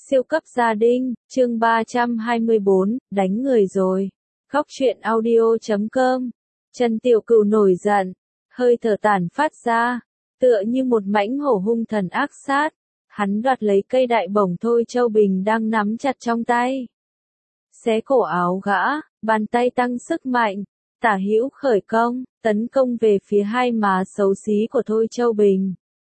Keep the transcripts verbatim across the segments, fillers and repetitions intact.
Siêu cấp gia đình, chương ba trăm hai mươi bốn, đánh người rồi. Góc truyện audio chấm com. Trần Tiểu Cửu nổi giận, hơi thở tản phát ra, tựa như một mãnh hổ hung thần ác sát. Hắn đoạt lấy cây đại bổng Thôi Châu Bình đang nắm chặt trong tay. Xé cổ áo gã, bàn tay tăng sức mạnh, tả hữu khởi công, tấn công về phía hai má xấu xí của Thôi Châu Bình.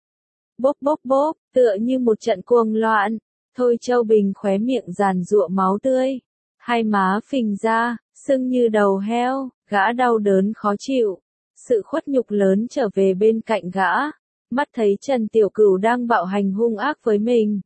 Bốp bốp bốp, tựa như một trận cuồng loạn. Thôi Châu Bình khóe miệng giàn giụa máu tươi, hai má phình ra, sưng như đầu heo, gã đau đớn khó chịu. Sự khuất nhục lớn trở về bên cạnh gã, mắt thấy Trần Tiểu Cửu đang bạo hành hung ác với mình.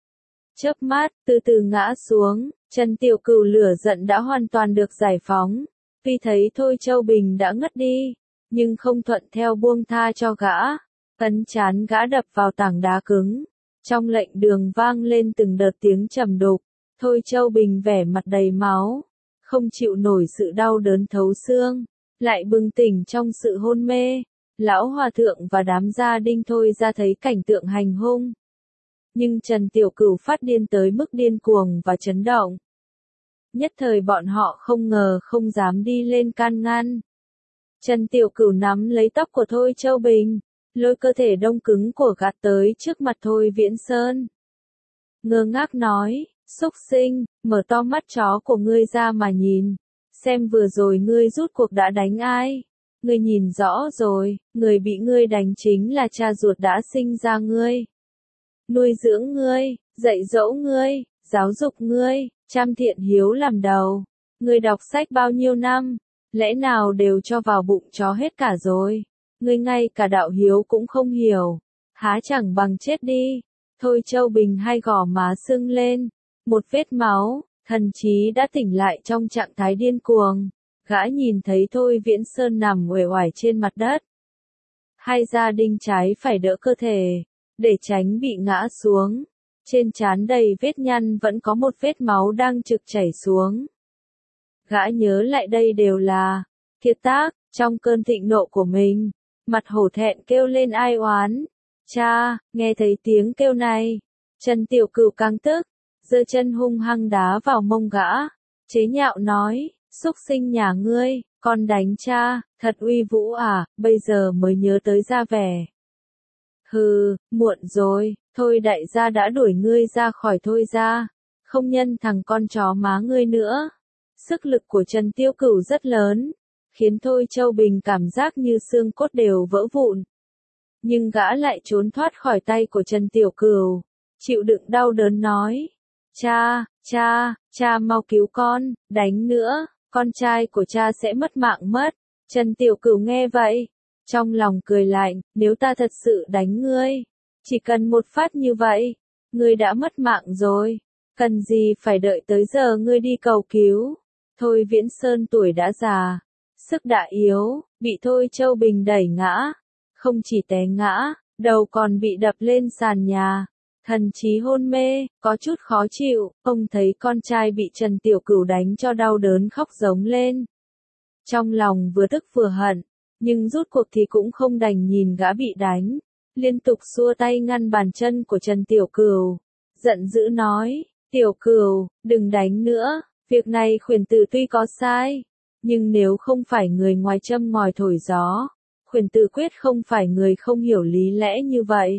Chớp mắt, từ từ ngã xuống, Trần Tiểu Cửu lửa giận đã hoàn toàn được giải phóng. Tuy thấy Thôi Châu Bình đã ngất đi, nhưng không thuận theo buông tha cho gã, ấn chán gã đập vào tảng đá cứng. Trong lệnh đường vang lên từng đợt tiếng trầm đục, Thôi Châu Bình vẻ mặt đầy máu, không chịu nổi sự đau đớn thấu xương, lại bừng tỉnh trong sự hôn mê. Lão Hòa Thượng và đám gia đình Thôi ra thấy cảnh tượng hành hung. Nhưng Trần Tiểu Cửu phát điên tới mức điên cuồng và chấn động. Nhất thời bọn họ không ngờ không dám đi lên can ngăn. Trần Tiểu Cửu nắm lấy tóc của Thôi Châu Bình, lôi cơ thể đông cứng của gã tới trước mặt Thôi Viễn Sơn. Ngơ ngác nói, xúc sinh, mở to mắt chó của ngươi ra mà nhìn, xem vừa rồi ngươi rút cuộc đã đánh ai. Ngươi nhìn rõ rồi, người bị ngươi đánh chính là cha ruột đã sinh ra ngươi, nuôi dưỡng ngươi, dạy dỗ ngươi, giáo dục ngươi, trăm thiện hiếu làm đầu. Ngươi đọc sách bao nhiêu năm, lẽ nào đều cho vào bụng chó hết cả rồi? Ngươi ngay cả đạo hiếu cũng không hiểu, há chẳng bằng chết đi. Thôi Châu Bình hai gò má sưng lên, một vết máu, thần trí đã tỉnh lại trong trạng thái điên cuồng. Gã nhìn thấy Thôi Viễn Sơn nằm uể oải trên mặt đất. Hai gia đình trái phải đỡ cơ thể, để tránh bị ngã xuống. Trên trán đầy vết nhăn vẫn có một vết máu đang trực chảy xuống. Gã nhớ lại đây đều là kiệt tác, trong cơn thịnh nộ của mình. Mặt hổ thẹn kêu lên ai oán. Cha, nghe thấy tiếng kêu này, Trần Tiểu Cửu càng tức, giơ chân hung hăng đá vào mông gã, chế nhạo nói, xúc sinh nhà ngươi, con đánh cha, thật uy vũ à, bây giờ mới nhớ tới ra vẻ. Hừ, muộn rồi, Thôi đại gia đã đuổi ngươi ra khỏi Thôi gia, không nhân thằng con chó má ngươi nữa. Sức lực của Trần Tiểu Cửu rất lớn, khiến Thôi Châu Bình cảm giác như xương cốt đều vỡ vụn. Nhưng gã lại trốn thoát khỏi tay của Trần Tiểu Cửu, chịu đựng đau đớn nói, cha, cha, cha mau cứu con, đánh nữa, con trai của cha sẽ mất mạng mất. Trần Tiểu Cửu nghe vậy, trong lòng cười lạnh, nếu ta thật sự đánh ngươi, chỉ cần một phát như vậy, ngươi đã mất mạng rồi, cần gì phải đợi tới giờ ngươi đi cầu cứu. Thôi Viễn Sơn tuổi đã già, sức đã yếu, bị Thôi Châu Bình đẩy ngã, không chỉ té ngã, đầu còn bị đập lên sàn nhà, thần trí hôn mê, có chút khó chịu. Ông thấy con trai bị Trần Tiểu Cửu đánh cho đau đớn khóc giống lên. Trong lòng vừa tức vừa hận, nhưng rút cuộc thì cũng không đành nhìn gã bị đánh, liên tục xua tay ngăn bàn chân của Trần Tiểu Cửu, giận dữ nói, Tiểu Cửu, đừng đánh nữa, việc này Khuyển Tử tuy có sai, nhưng nếu không phải người ngoài châm ngòi thổi gió, Khuyển Tử quyết không phải người không hiểu lý lẽ như vậy.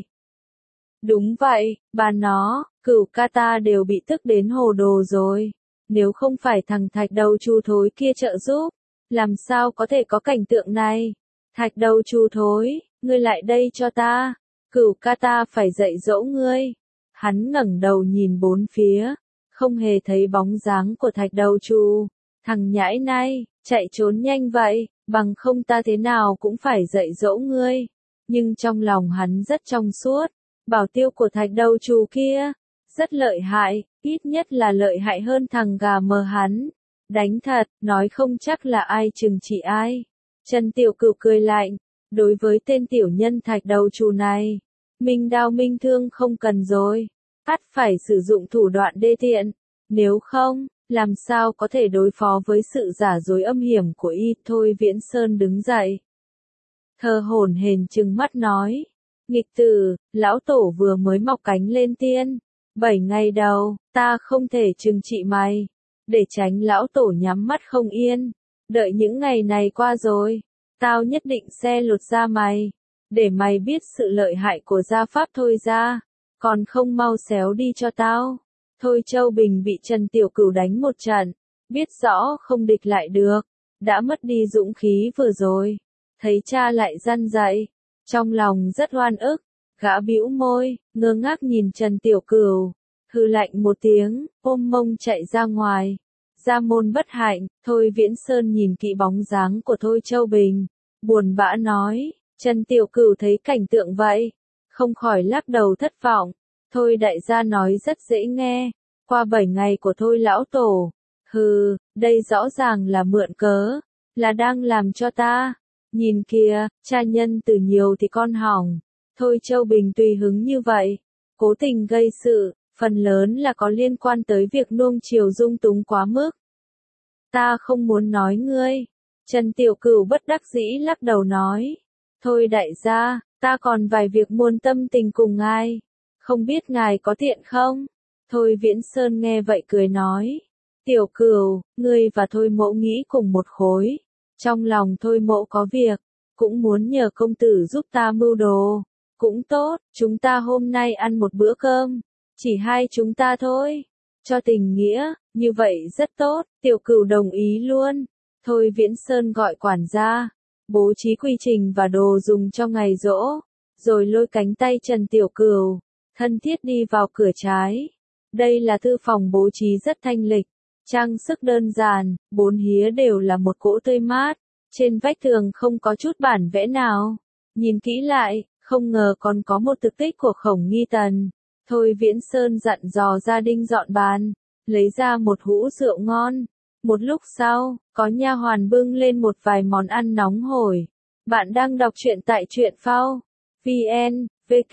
Đúng vậy, bà nó, Cửu ca ta đều bị tức đến hồ đồ rồi, nếu không phải thằng thạch đầu chu thối kia trợ giúp, làm sao có thể có cảnh tượng này. Thạch đầu chu thối, ngươi lại đây cho ta, Cửu ca ta phải dạy dỗ ngươi. Hắn ngẩng đầu nhìn bốn phía, không hề thấy bóng dáng của thạch đầu chu. Thằng nhãi này, chạy trốn nhanh vậy, bằng không ta thế nào cũng phải dạy dỗ ngươi. Nhưng trong lòng hắn rất trong suốt, bảo tiêu của thạch đầu chu kia, rất lợi hại, ít nhất là lợi hại hơn thằng gà mờ hắn. Đánh thật, nói không chắc là ai trừng trị ai. Trần Tiểu Cửu cười lạnh, đối với tên tiểu nhân thạch đầu chu này, minh đao minh thương không cần rồi, ắt phải sử dụng thủ đoạn đê tiện, nếu không, làm sao có thể đối phó với sự giả dối âm hiểm của y. Thôi Viễn Sơn đứng dậy, thờ hổn hển trừng mắt nói, nghịch tử, lão tổ vừa mới mọc cánh lên tiên, Bảy ngày đầu, ta không thể trừng trị mày, để tránh lão tổ nhắm mắt không yên. Đợi những ngày này qua rồi, tao nhất định sẽ lột da mày, để mày biết sự lợi hại của gia pháp thôi ra, còn không mau xéo đi cho tao. Thôi Châu Bình bị Trần Tiểu Cửu đánh một trận, biết rõ không địch lại được, đã mất đi dũng khí vừa rồi, thấy cha lại răn dạy, trong lòng rất oan ức, gã bĩu môi, ngơ ngác nhìn Trần Tiểu Cửu, hừ lạnh một tiếng, ôm mông chạy ra ngoài. Gia môn bất hạnh, Thôi Viễn Sơn nhìn kỹ bóng dáng của Thôi Châu Bình, buồn bã nói, Trần Tiểu Cửu thấy cảnh tượng vậy, không khỏi lắc đầu thất vọng. Thôi đại gia nói rất dễ nghe, qua bảy ngày của Thôi lão tổ, hừ, đây rõ ràng là mượn cớ, là đang làm cho ta. Nhìn kìa, cha nhân từ nhiều thì con hỏng. Thôi Châu Bình tùy hứng như vậy, cố tình gây sự, phần lớn là có liên quan tới việc nuông chiều dung túng quá mức. Ta không muốn nói ngươi. Trần Tiểu Cửu bất đắc dĩ lắc đầu nói. Thôi đại gia, ta còn vài việc muôn tâm tình cùng ngài. Không biết ngài có tiện không? Thôi Viễn Sơn nghe vậy cười nói. Tiểu Cửu, ngươi và Thôi mẫu nghĩ cùng một khối. Trong lòng Thôi mẫu có việc, cũng muốn nhờ công tử giúp ta mưu đồ. Cũng tốt, chúng ta hôm nay ăn một bữa cơm. Chỉ hai chúng ta thôi. Cho tình nghĩa, như vậy rất tốt, Tiểu Cửu đồng ý luôn. Thôi Viễn Sơn gọi quản gia, bố trí quy trình và đồ dùng cho ngày giỗ, rồi lôi cánh tay Trần Tiểu Cửu, thân thiết đi vào cửa trái. Đây là thư phòng bố trí rất thanh lịch, trang sức đơn giản, bốn hía đều là một cỗ tươi mát, trên vách tường không có chút bản vẽ nào. Nhìn kỹ lại, không ngờ còn có một thực tích của Khổng Nghi Tần. Thôi Viễn Sơn dặn dò gia đình dọn bàn, lấy ra một hũ rượu ngon. Một lúc sau, có nha hoàn bưng lên một vài món ăn nóng hổi. Bạn đang đọc truyện tại truyện phao vn,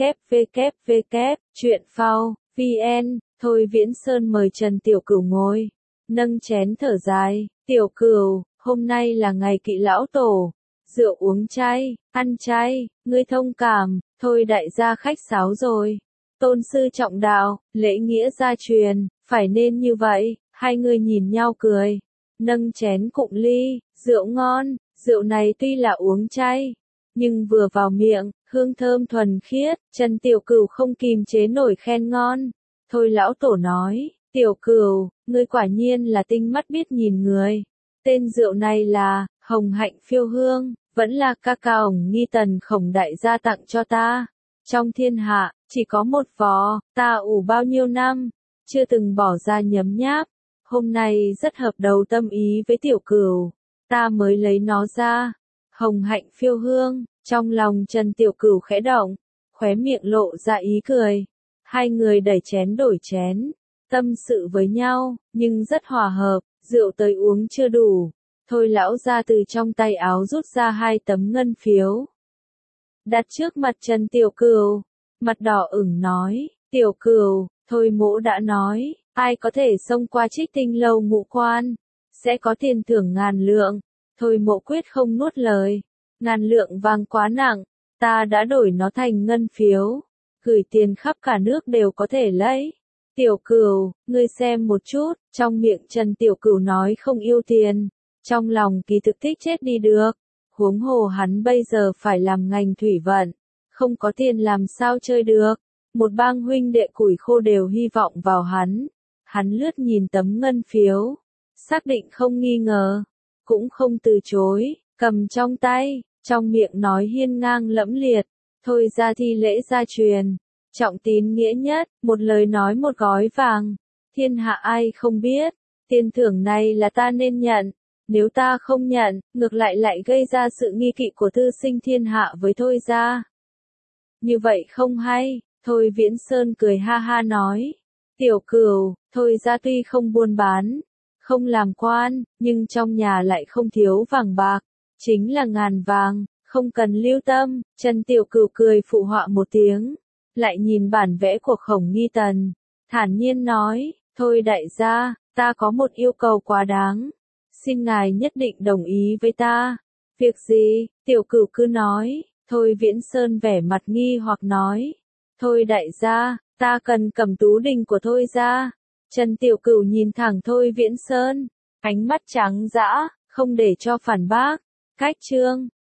www, truyện phao vn. Thôi Viễn Sơn mời Trần Tiểu Cửu ngồi, nâng chén thở dài. Tiểu Cửu, hôm nay là ngày kỵ lão tổ, rượu uống chay, ăn chay, ngươi thông cảm. Thôi đại gia khách sáo rồi. Tôn sư trọng đạo, lễ nghĩa gia truyền, phải nên như vậy. Hai người nhìn nhau cười, nâng chén cụng ly, rượu ngon. Rượu này tuy là uống chay, nhưng vừa vào miệng, hương thơm thuần khiết. Trần Tiểu Cửu không kìm chế nổi khen ngon. Thôi lão tổ nói, Tiểu Cửu, ngươi quả nhiên là tinh mắt biết nhìn người. Tên rượu này là Hồng Hạnh Phiêu Hương, vẫn là ca ca Khổng Nghi Tần Khổng đại gia tặng cho ta. Trong thiên hạ, chỉ có một vò, ta ủ bao nhiêu năm, chưa từng bỏ ra nhấm nháp. Hôm nay rất hợp đầu tâm ý với Tiểu Cửu, ta mới lấy nó ra. Hồng Hạnh Phiêu Hương, trong lòng Trần Tiểu Cửu khẽ động, khóe miệng lộ ra ý cười. Hai người đẩy chén đổi chén, tâm sự với nhau, nhưng rất hòa hợp. Rượu tới uống chưa đủ, thôi lão ra từ trong tay áo rút ra hai tấm ngân phiếu, đặt trước mặt Trần Tiểu Cửu, mặt đỏ ửng nói, Tiểu Cửu, thôi mỗ đã nói, ai có thể xông qua Trích Tinh lâu ngũ quan, sẽ có tiền thưởng ngàn lượng. Thôi mỗ quyết không nuốt lời, ngàn lượng vàng quá nặng, ta đã đổi nó thành ngân phiếu, gửi tiền khắp cả nước đều có thể lấy. Tiểu Cửu, ngươi xem một chút. Trong miệng Trần Tiểu Cửu nói không yêu tiền, trong lòng kỳ thực thích chết đi được. Huống hồ hắn bây giờ phải làm ngành thủy vận, không có tiền làm sao chơi được. Một bang huynh đệ củi khô đều hy vọng vào hắn. Hắn lướt nhìn tấm ngân phiếu, xác định không nghi ngờ, cũng không từ chối, cầm trong tay, trong miệng nói hiên ngang lẫm liệt, thôi ra thi lễ gia truyền. Trọng tín nghĩa nhất, một lời nói một gói vàng, thiên hạ ai không biết, tiền thưởng này là ta nên nhận, nếu ta không nhận, ngược lại lại gây ra sự nghi kỵ của thư sinh thiên hạ với Thôi gia. Như vậy không hay. Thôi Viễn Sơn cười ha ha nói, Tiểu Cửu, Thôi gia tuy không buôn bán, không làm quan, nhưng trong nhà lại không thiếu vàng bạc, chính là ngàn vàng, không cần lưu tâm. Trần Tiểu Cửu cười phụ họa một tiếng, lại nhìn bản vẽ của Khổng Nghi Tần, thản nhiên nói, thôi đại gia, ta có một yêu cầu quá đáng, xin ngài nhất định đồng ý với ta. Việc gì? Tiểu Cửu cứ nói. Thôi Viễn Sơn vẻ mặt nghi hoặc nói, thôi đại gia, Ta cần cầm tú đình của Thôi ra. Trần Tiểu Cửu nhìn thẳng Thôi Viễn Sơn, ánh mắt trắng dã, không để cho phản bác. Cách chương